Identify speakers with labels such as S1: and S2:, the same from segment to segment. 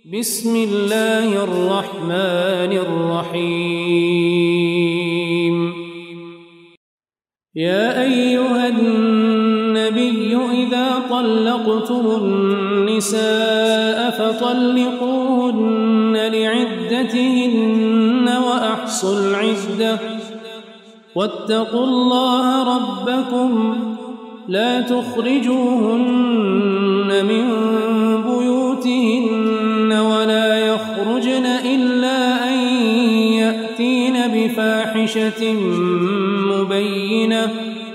S1: بسم الله الرحمن الرحيم يا أيها النبي إذا طلقتم النساء فطلقوهن لعدتهن وأحصوا العدة واتقوا الله ربكم لا تخرجوهن من بيوتهن ولا يخرجن إلا أن يأتين بفاحشة مبينة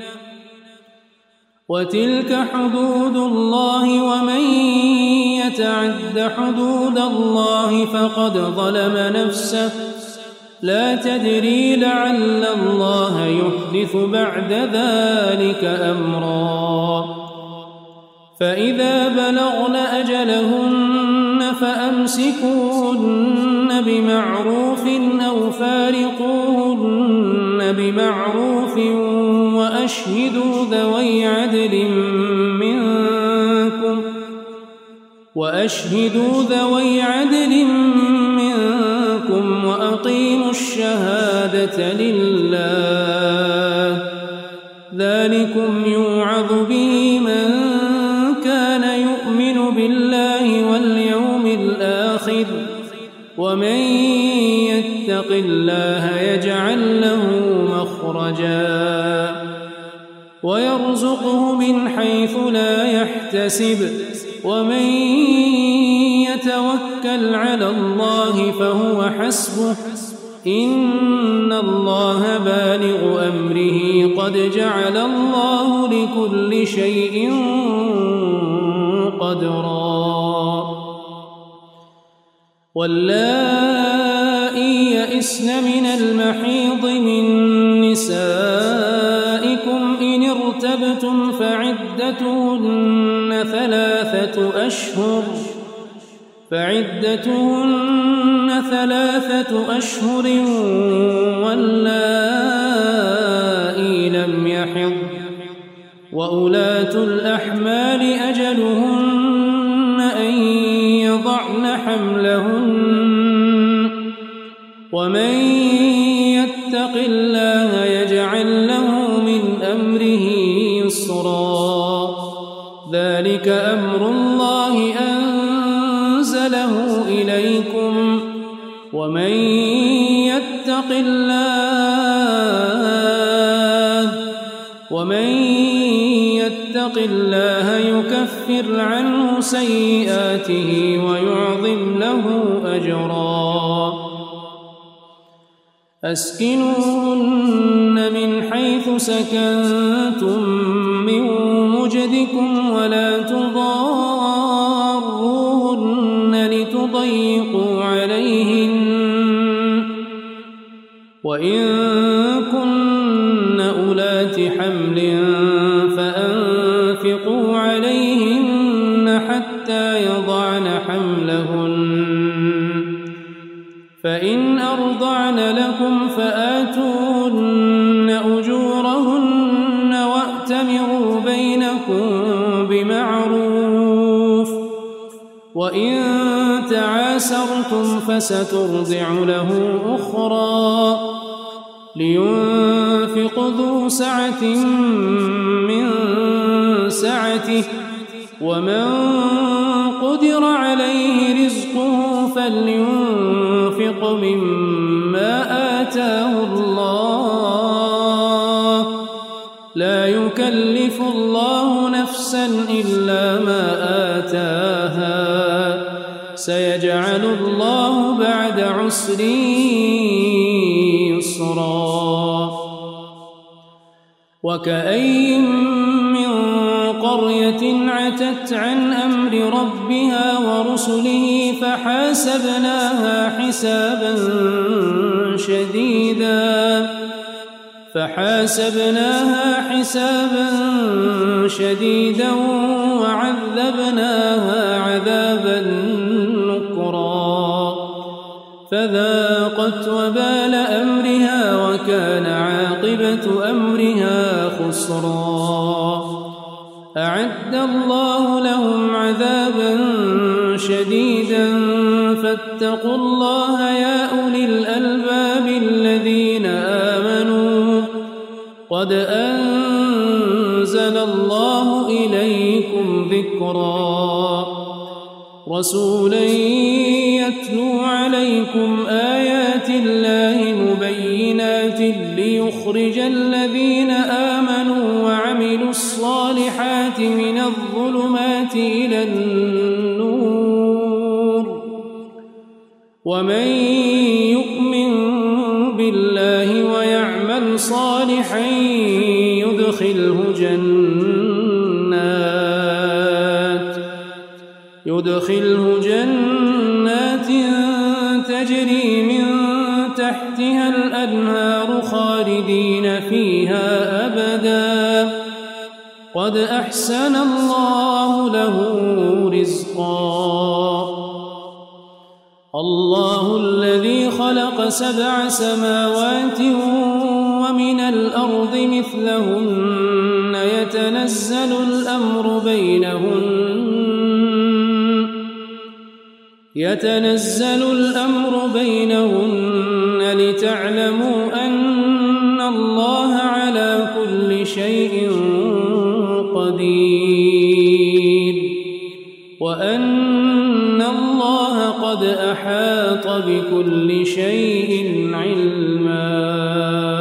S1: وتلك حدود الله ومن يتعد حدود الله فقد ظلم نفسه لا تدري لعل الله يحدث بعد ذلك أمرا فإذا بلغن أجلهن فأمسكوهن بمعروف أو فارقوهن بمعروف وأشهدوا ذوي عدل منكم وأقيموا الشهادة لله ذلكم يوعظ به من كان يؤمن بالله واليوم الآخر ومن يتق الله يجعل له مخرجا ويرزقه من حيث لا يحتسب ومن يتوكل على الله فهو حسبه إن الله بالغ أمره قد جعل الله لكل شيء قدرا واللائي يئسن من المحيض من نسائكم إن ارتبتم فعدتهن ثلاثة أشهر واللائي لم يحض وأولاة الأحمال أجلهن أن يضعن حملهن ومن يتق الله يجعل له من أمره يسرا ذلك أمر الله أنزله إليكم ومن يتق الله يكفر عنه سيئاته ويعظم له أجرا أسكنوهن من حيث سكنتم من وجدكم ولا تضاروهن لتضيقوا عليهن وإن كن أولات حمل فأنفقوا عليهن حتى يضعن حملهن فإن أرضعن لكم فآتوهن أجورهن وأتمروا بينكم بمعروف وإن تعاسرتم فسترضع له أخرى لينفق ذو سعة من سعته ومن قدر عليه رزقه فلينفق مما آتاه الله لا يكلف الله نفسا إلا ما آتاها سيجعل الله بعد عسر يسرا وكأين من قرية عتت عن أمر ربها ورسله فحاسبناها حسابا شديدا وعذبناها عذابا نكرا فذاقت وبال أمرها وكان عاقبة أمرها خسرا أعد الله لهم عذابا شديدا فاتقوا الله يا أولي الألباب الذين آمنوا قد أنزل الله إليكم ذكرا رسولا يتلو عليكم آيات الله مبينات ليخرج الذين آمنوا وعملوا الصالحات من الظلمات إلى النور ومن يؤمن بالله ويعمل صالحا يدخله جنات تجري من تحتها الأنهار خالدين فيها أبدا قد أحسن الله له رزقا الله الذي خلق 7 سماوات ومن الأرض مثلهن يتنزل الأمر بينهن لتعلموا أن الله على كل شيء قدير وأن الله قد أحاط بكل شيء علما.